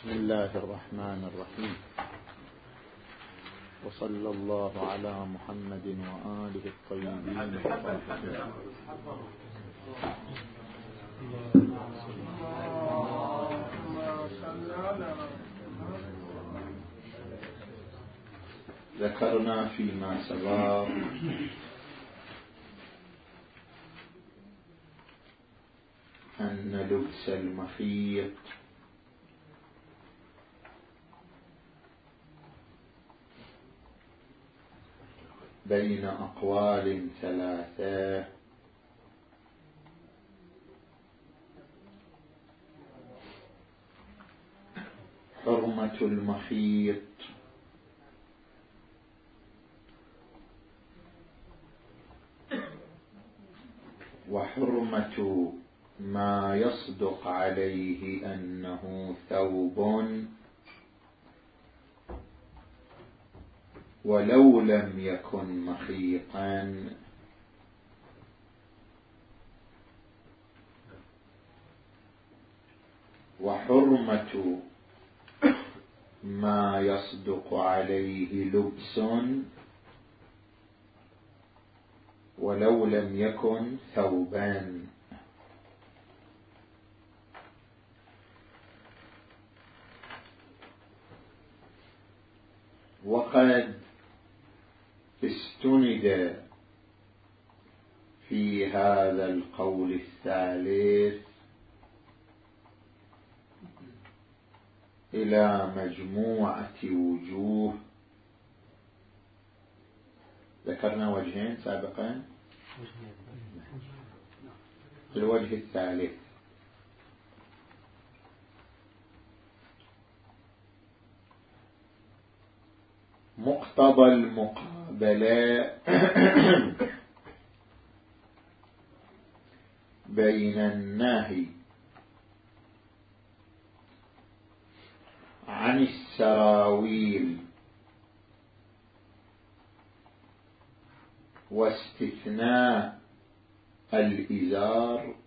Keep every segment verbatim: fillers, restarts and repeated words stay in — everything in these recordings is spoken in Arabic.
بسم الله الرحمن الرحيم، وصلى الله على محمد وآله الطيبين الطاهرين. ذكرنا فيما سبق أن لبس المخيط بين أقوال ثلاثة، حرمة المخيط وحرمة ما يصدق عليه أنه ثوب ولو لم يكن مخيطا، وحرمة ما يصدق عليه لبس ولو لم يكن ثوبا. وقد استند في هذا القول الثالث إلى مجموعة وجوه. ذكرنا وجهين سابقا، الوجه الثالث مقتضى المقابلة بين النهي عن السراويل واستثناء الإزار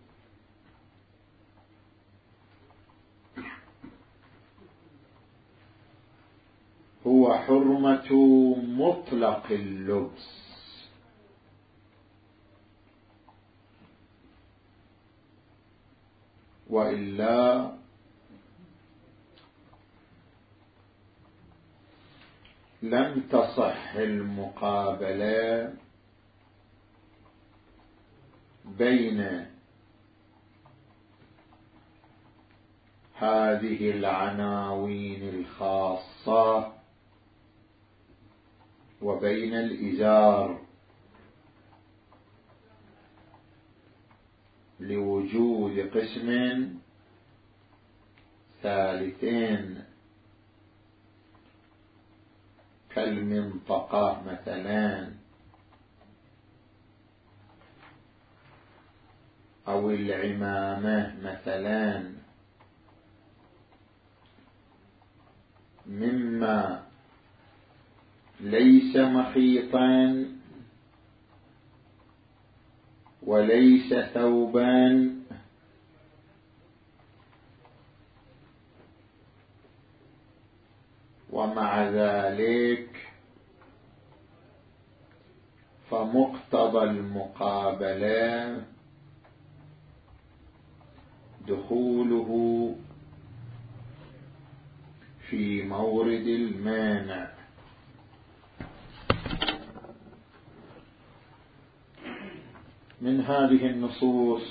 هو حرمة مطلق اللبس، وإلا لم تصح المقابلة بين هذه العناوين الخاصة وبين الإزار، لوجود قسم ثالثين كالمنطقة مثلا أو العمامة مثلا، مما ليس مخيطا وليس ثوبا ومع ذلك فمقتضى المقابلة دخوله في مورد المانع. من هذه النصوص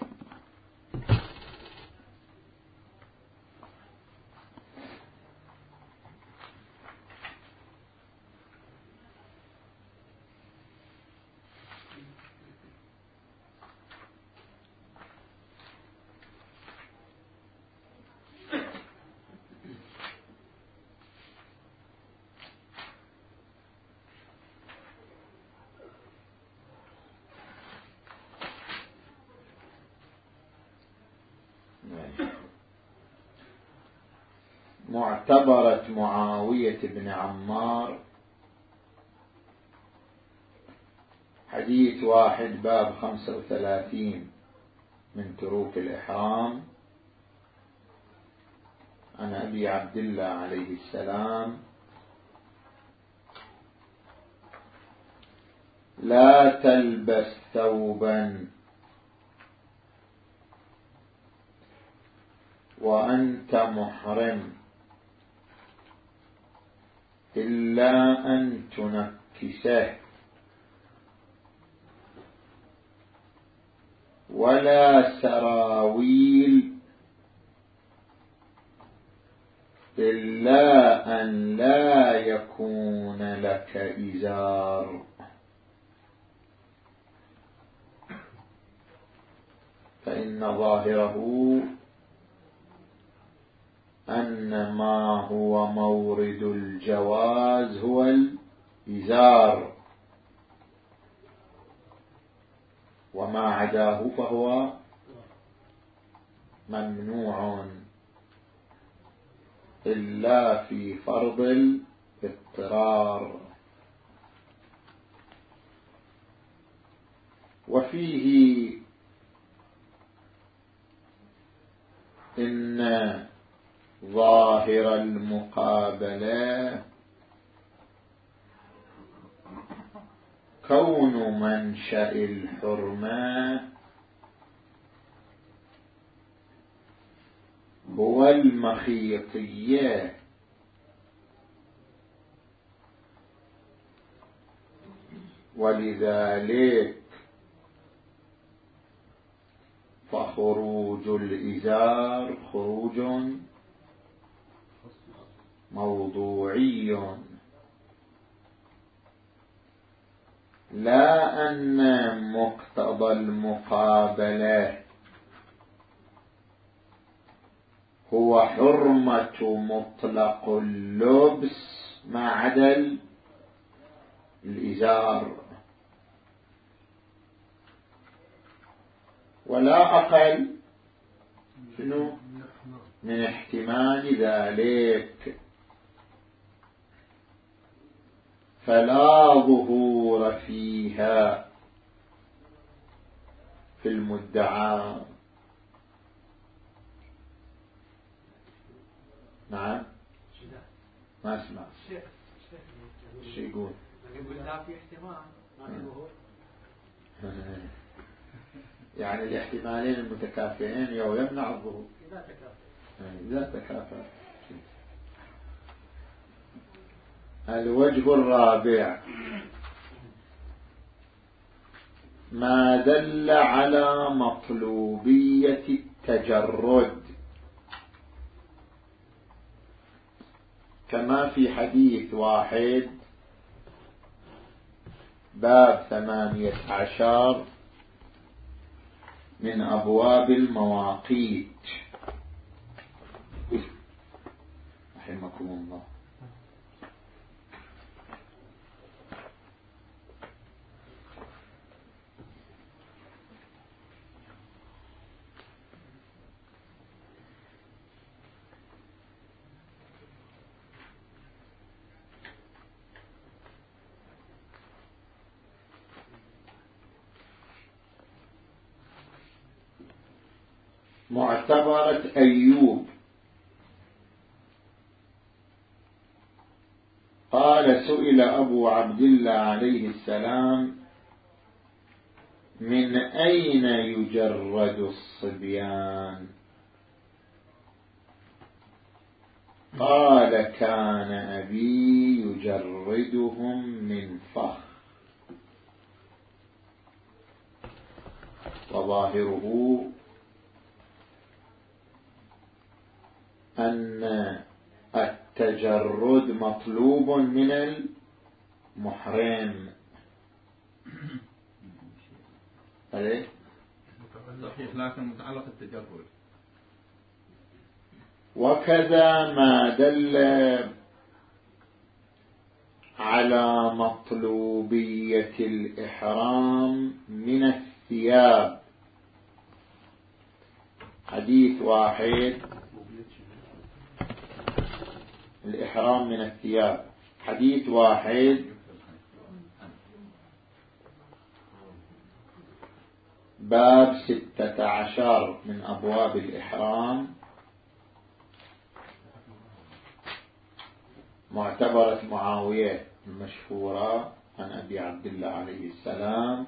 معتبرة معاوية بن عمار، حديث واحد باب خمسة وثلاثين من تروك الإحرام، عن أبي عبد الله عليه السلام: لا تلبس ثوبا وأنت محرم إلا أن تنكسه، ولا سراويل إلا أن لا يكون لك إزار. فإن ظاهره أن ما هو مورد الجواز هو الإزار، وما عداه فهو ممنوع إلا في فرض الاضطرار. وفيه إن ظاهر المقابلة كون منشأ الحرمة هو المخيطية، ولذلك فخروج الإزار خروج موضوعي، لا أن مقتضى المقابلة هو حرمة مطلق اللبس ما عدا الإزار، ولا أقل شنو من احتمال ذلك، فلا ظهور فيها في المدعى. نعم ما اسمع ايش يقول؟ يقول لا في احتمال ما في ظهور. يعني الاحتمالين المتكافئين يو يمنع الظهور إذا تكافئ. إذا تكافئ. الوجه الرابع: ما دل على مطلوبية التجرد، كما في حديث واحد باب ثمانية عشر من أبواب المواقيت رحمكم الله. معتبرة أيوب قال: سئل أبو عبد الله عليه السلام: من أين يجرد الصبيان؟ قال: كان أبي يجردهم من فخ. وظاهره أن التجرد مطلوب من المحرم. عليه صحيح، لكن متعلق التجرد. وكذا ما دل على مطلوبية الإحرام من الثياب. حديث واحد الإحرام من الثياب، حديث واحد باب ستة عشر من أبواب الإحرام معتبرة معاوية المشهورة عن أبي عبد الله عليه السلام: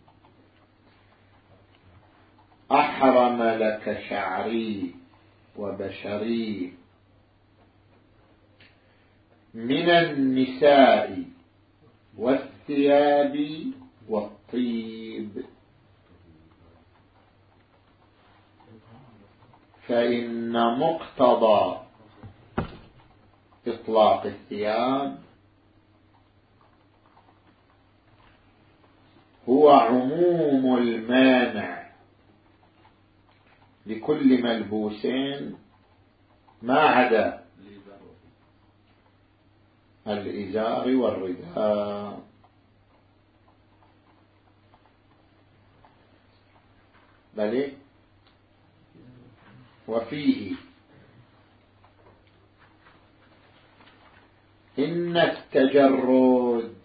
أحرم لك شعري وبشري من النساء والثياب والطيب، فإن مقتضى إطلاق الثياب هو عموم المانع لكل ملبوس ما عدا الإزار والرداء. بل وفيه إن التجرد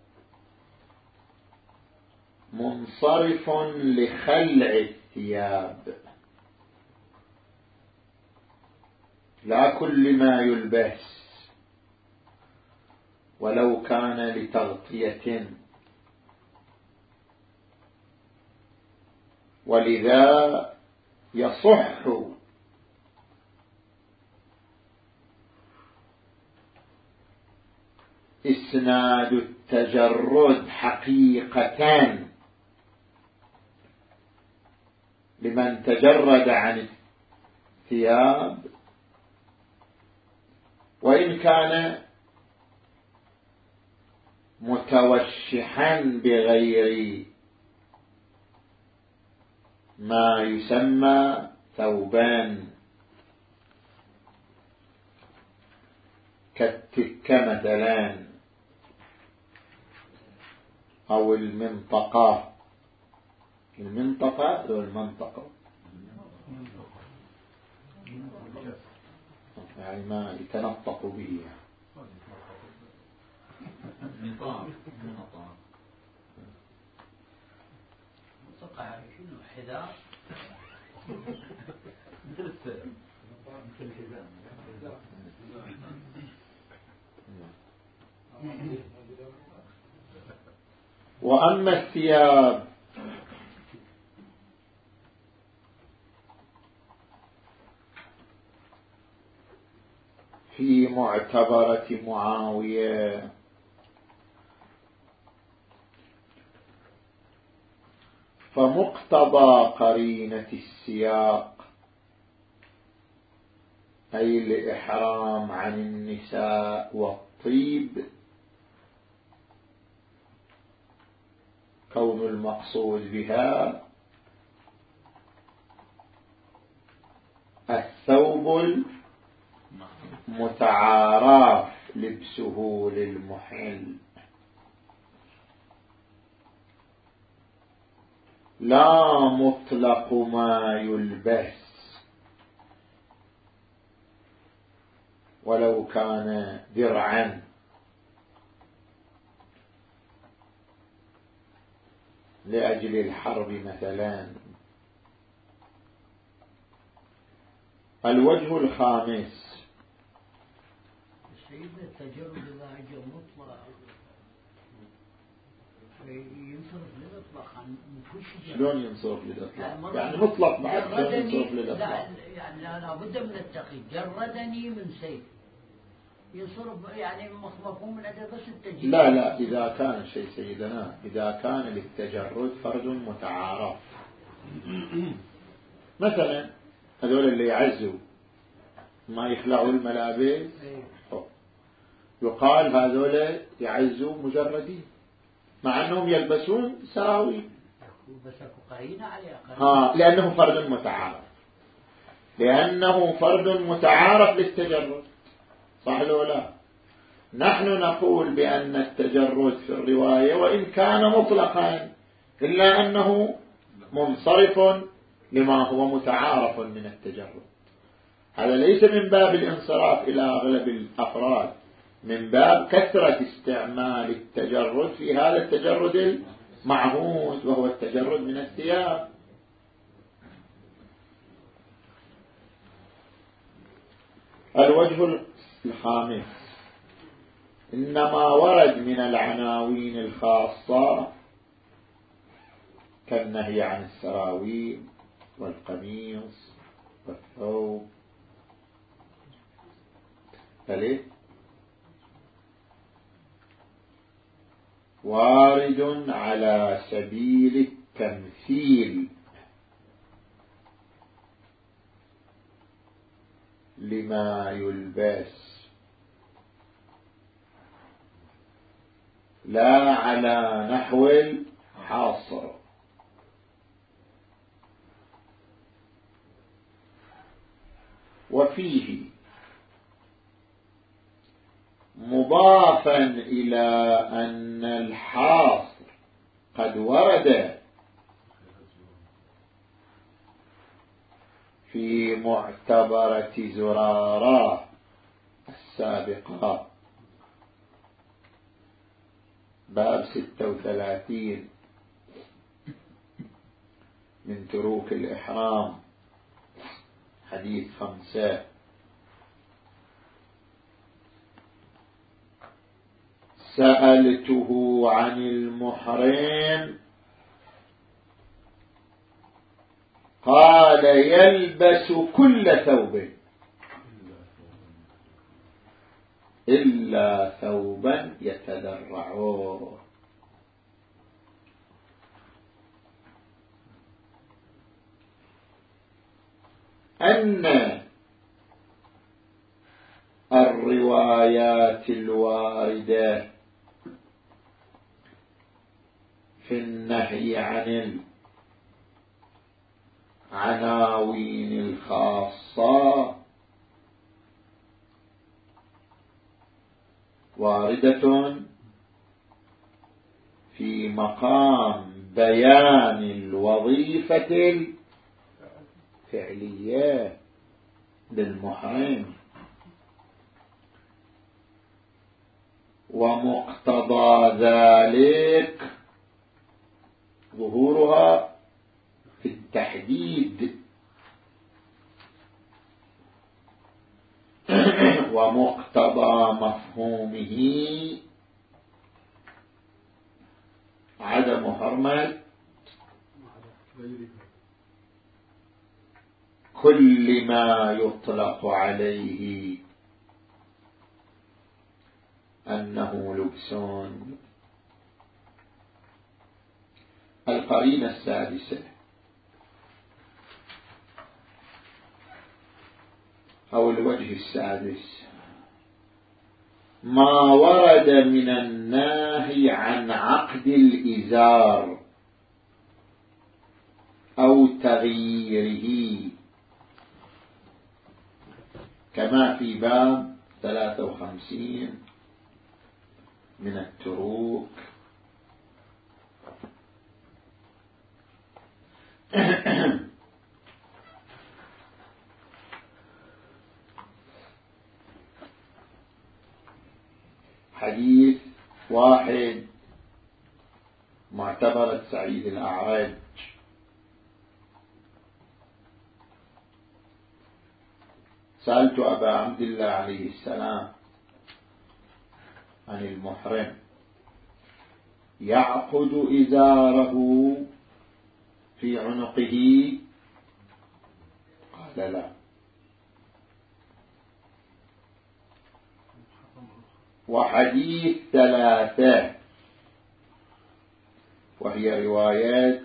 منصرف لخلع الثياب لا كل ما يلبس ولو كان لتغطية، ولذا يصح إسناد التجرد حقيقة لمن تجرد عن الثياب، وإن كان متوشحا بغير ما يسمى ثوبان كالتكة مثلا أو المنطقة. المنطقة أو المنطقة يعني ما يتنطق به. منطقة شنو حذاء مثل السلم مثل الحزام. وأما الثياب في معتبرة معاوية فمقتضى قرينة السياق أي الإحرام عن النساء والطيب كون المقصود بها الثوب المتعارف لبسه للمحل، لا مطلق ما يلبس ولو كان درعا لأجل الحرب مثلا. الوجه الخامس: سيدنا التجرد إذا أجى مطلق ينصرف للإطلاق عن كل شيء. شلون ينصرف للإطلاق؟ يعني مطلق بعد شلون ينصرف للإطلاق؟ يعني لا بد من التقييد. جردني من سيف ينصرف يعني مفهوم من أداة بس التجرد. لا لا إذا كان شيء سيدنا إذا كان للتجرد فرد متعارف مثلا هذول اللي يعزوا ما يخلعوا الملابس يقال هذول يعزوا مجردين مع أنهم يلبسون سراويل ها لأنه فرد متعارف لأنه فرد متعارف للتجرد. صح لو لا؟ نحن نقول بأن التجرد في الرواية وإن كان مطلقا إلا أنه منصرف لما هو متعارف من التجرد. هذا ليس من باب الانصراف إلى أغلب الأفراد، من باب كثرة استعمال التجرد في هذا التجرد المعهود وهو التجرد من الثياب. الوجه الخامس: إنما ورد من العناوين الخاصة كالنهي عن السراويل والقميص والثوب، فليه وارد على سبيل التمثيل لما يلبس، لا على نحو الحاصر. وفيه مضافا إلى أن الحاصر قد ورد في معتبرة زرارة السابقة باب ستة وثلاثين من تروك الإحرام حديث خمسة. سألته عن المحرم قال يلبس كل ثوب إلا ثوبا يتدرعه. أن الروايات الواردة في النهي عن العناوين الخاصة واردة في مقام بيان الوظيفة الفعلية للمحرم، ومقتضى ذلك ظهورها في التحديد، ومقتضى مفهومه عدم حرمة كل ما يطلق عليه أنه لبس. القرينة السادسة أو الوجه السادس ما ورد من النهي عن عقد الإزار أو تغييره كما في باب ثلاثة وخمسين من التروك. حديث واحد معتبرة سعيد الأعرج سألت أبا عبد الله عليه السلام عن المحرم يعقد إزاره في عنقه قال لا. وحديث ثلاثة وهي روايات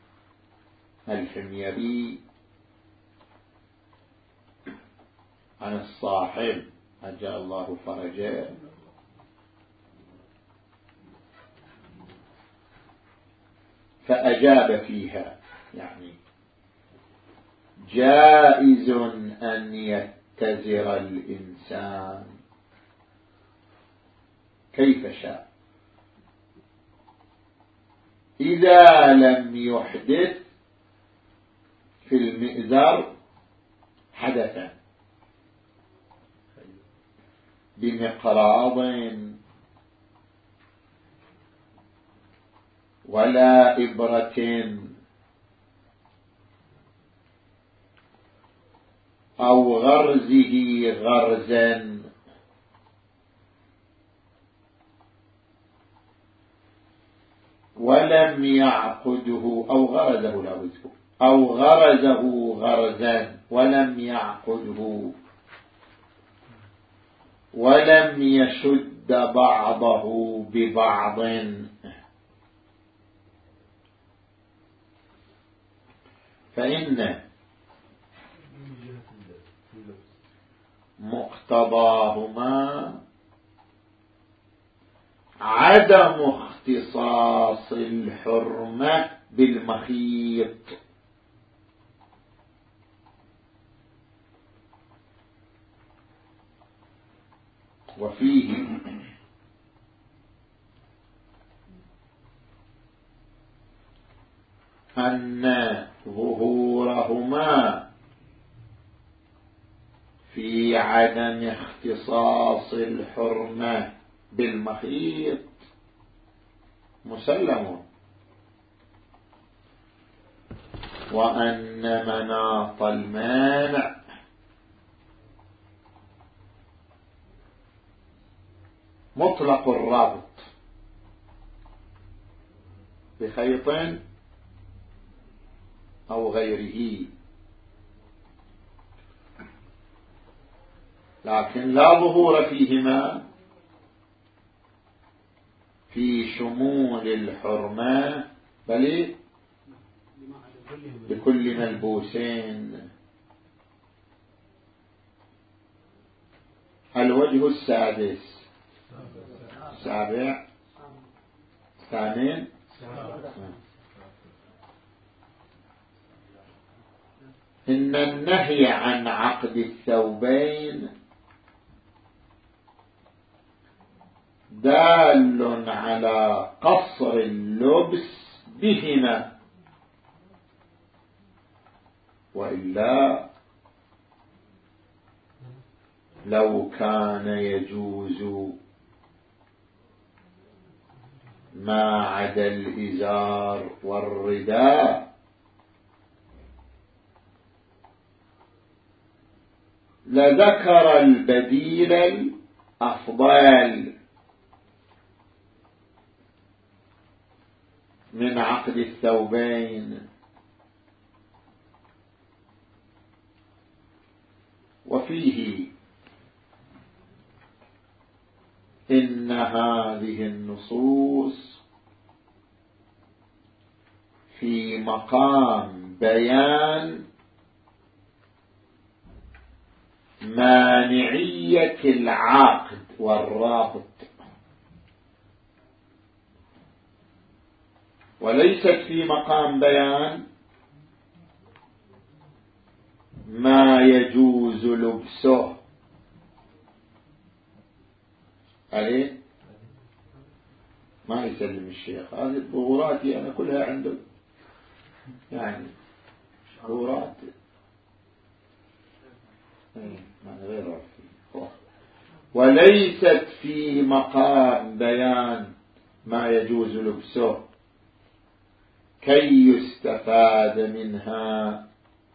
الحميري عن الصاحب عجل الله فرجه فأجاب فيها، يعني جائز أن يتزر الإنسان كيف شاء إذا لم يحدث في المئزر حدثا بمقراض ولا إبرة أو غرزه غرزا ولم يعقده أو غرزه لا بده أو غرزه غرزا ولم يعقده ولم يشد بعضه ببعض فإن مقتضاهما عدم اختصاص الحرمة بالمخيط وفيه أن ظهورهما في عدم اختصاص الحرمة بالمخيط مسلم وأن مناط المانع مطلق الربط بخيط أو غيره لكن لا ظهور فيهما في شمول الحرمة بل بكل ملبوسين. الوجه السادس السابع الثامن إن النهي عن عقد الثوبين دال على قصر اللبس بهما وإلا لو كان يجوز ما عدا الإزار والرداء لذكر البديل الأفضل من عقد الثوبين وفيه إن هذه النصوص في مقام بيان مانعية العقد والرابط وليست في مقام بيان ما يجوز لبسه. عليه ما يسلم الشيخ هذه الظهوراتي أنا كلها عنده يعني ظهورات غير وليست في مقام بيان ما يجوز لبسه كي يستفاد منها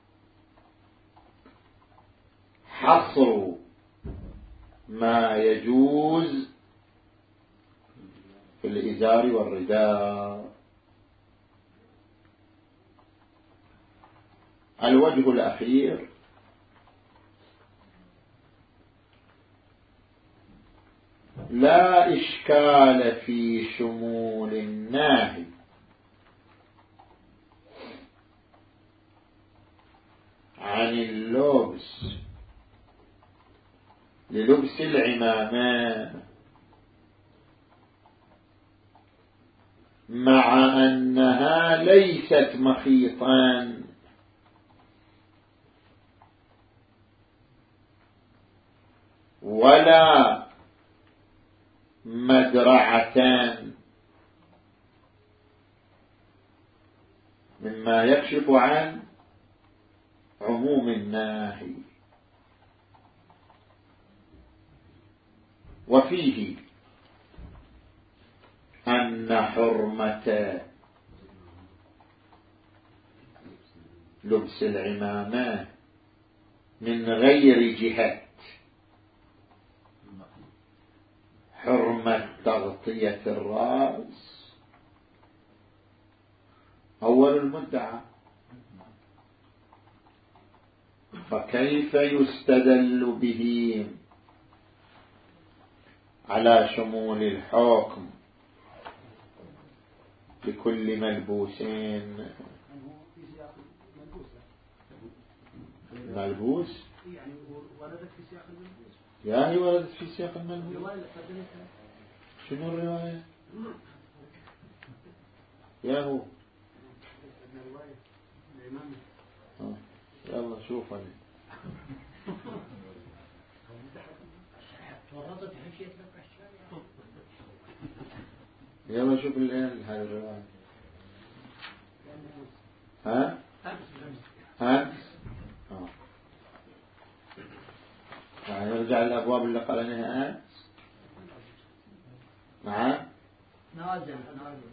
حصر ما يجوز في الإزار والرداء. الوجه الأخير لا إشكال في شمول الناهي عن اللبس للبس العمامة مع أنها ليست مخيطا ولا مدرعتان مما يكشف عن عموم الناهي. وفيه أن حرمة لبس العمامة من غير جهة حرمة تغطية الرأس أول المدعى، فكيف يستدل به على شمول الحكم لكل ملبوسين؟ ملبوس يعني وردت في سياق الملبوس، يعني وردت في سياق الملبوس. الرواية شنو الرواية؟ يا هو الرواية الإمام آه. يلا شوف أنا ورطت حشية الأشياء. يلا شوف الآن هذه الرواية. ها ها آه. يعني نرجع للأبواب اللي قرأناها الآن. نعم نازل نازل.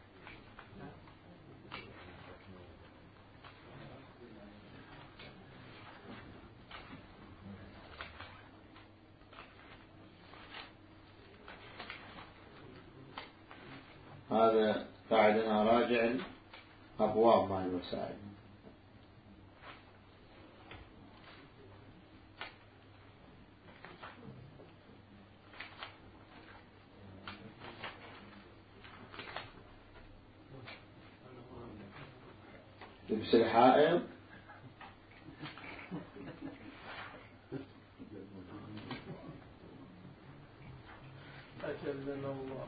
هذا قاعدنا راجع أبواب مع الوسائل. لبس الحائط أجلنا الله.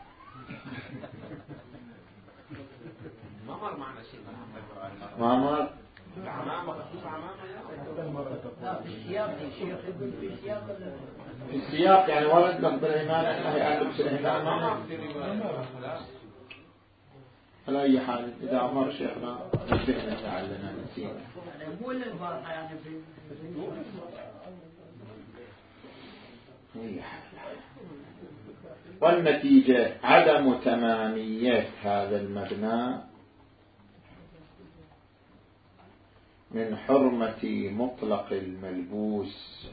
ما مر معنا شيء ما مر عمامة خصوص عمامة لا في السياق يا شيخ، يقول في سياق ال- في السياق يعني ورد لفظ الإيمان النهي عن لبس الإمامة. على أي حال إذا أمر شيخنا نبهنا لعلنا نسينا. يعني مو للبارحة يعني في أي حال. والنتيجة عدم تمامية هذا المبنى من حرمة مطلق الملبوس.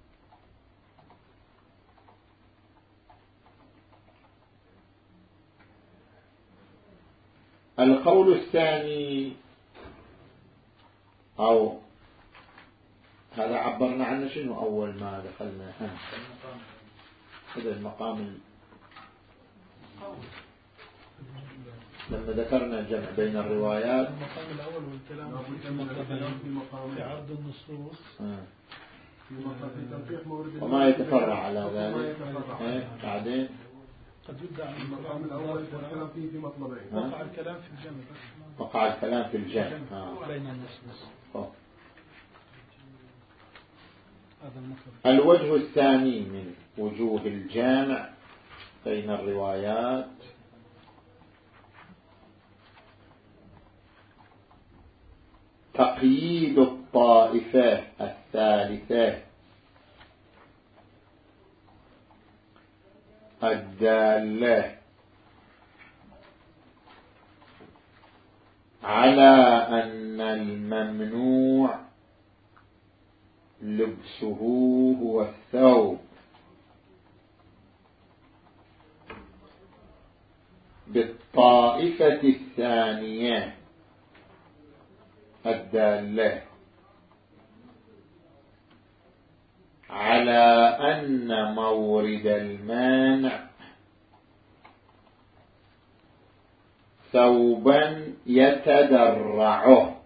القول الثاني أو هذا عبرنا عنه شنو أول ما دخلنا هذا المقام لما ذكرنا الجمع بين الروايات. المقام الأول والكلام في مقام في عرض النصوص آه. في مقام في تنقيح مورد وما يتفرع على ذلك. إيه؟ بعدين قد يدعى المقام الأول والكلام فيه في مطلبين. آه. وقع الكلام في الجمع وقع الكلام في الجمع آه. بين النصوص. أوه. هذا المطلب. الوجه الثاني من وجوه الجامع بين الروايات تقييد الطائفة الثالثة الدالة على أن الممنوع لبسه هو الثوب بالطائفة الثانية الدالة على أن مورد المانع ثوبا يتدرعه.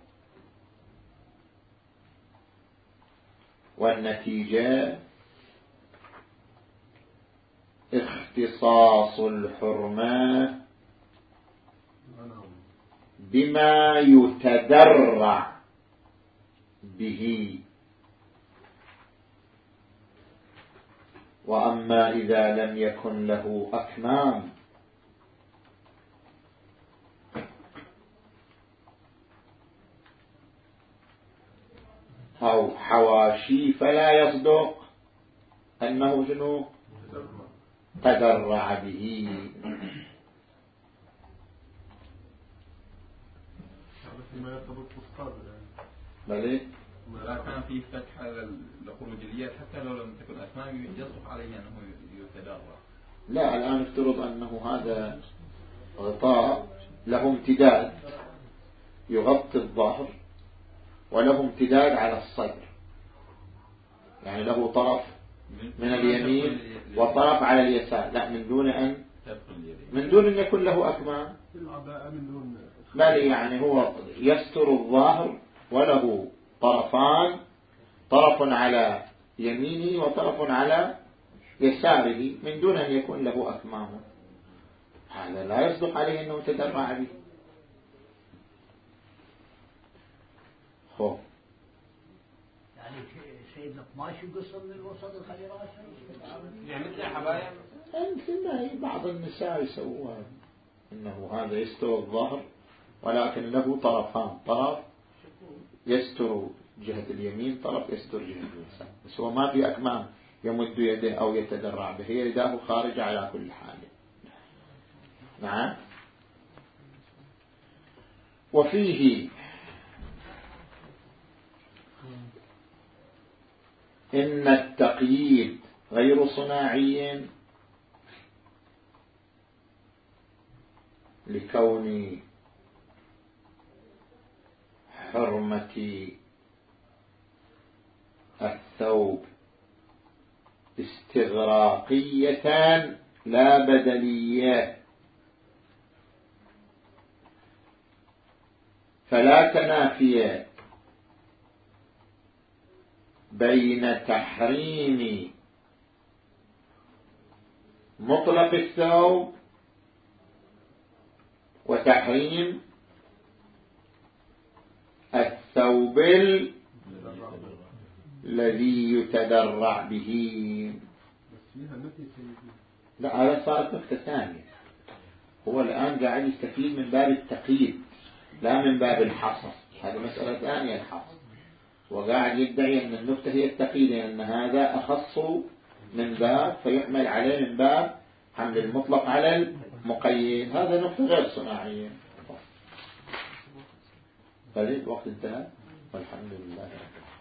والنتيجة اختصاص الحرمة بما يتدرع به. وأما إذا لم يكن له أكمام أو حواشي فلا يصدق أنه شنو تدرع به. ما يرتبط بالصادر يعني. بلى إذا كان في فتح لخروجيات حتى لو لم تكن أسماء يصدق عليه أنه يتدرع. لا، الآن افترض أنه هذا غطاء له امتداد يغطي الظهر وله امتداد على الصدر، يعني له طرف من اليمين وطرف على اليسار، لا من دون أن من دون أن يكون له أكمام، بل يعني هو يستر الظهر وله طرفان، طرف على يمينه وطرف على يساره من دون أن يكون له أكمام. هذا لا يصدق عليه أنه تدرع به. خب يعني سيدنا قماش يقصر من الوسط الخلي راسه يعني مثل حبايا مثل بعض النساء يسوون إنه هذا يستر الظهر ولكن له طرفان، طرف يستر جهة اليمين، طرف يستر جهة اليسار، بس هو ما في أكمام يمد يده أو يتدرع به، يداه خارجة على كل حال. نعم. وفيه إن التقييد غير صناعي لكون حرمة الثوب استغراقية لا بدلية، فلا تنافي بين تحريم مطلق الثوب وتحريم الثوب الذي يتدرع به. لا، هذا صارت نقطة ثانية. هو الآن قاعد يستفيد من باب التقييد لا من باب الحصر، هذه مسألة ثانية الحصر، وقاعد يدعي أن النقطة هي التقييد، لأن هذا أخص من باب فيحمل عليه من باب حمل المطلق على المقيد. هذا نقطة غير صناعية. فليه الوقت انتهى والحمد لله.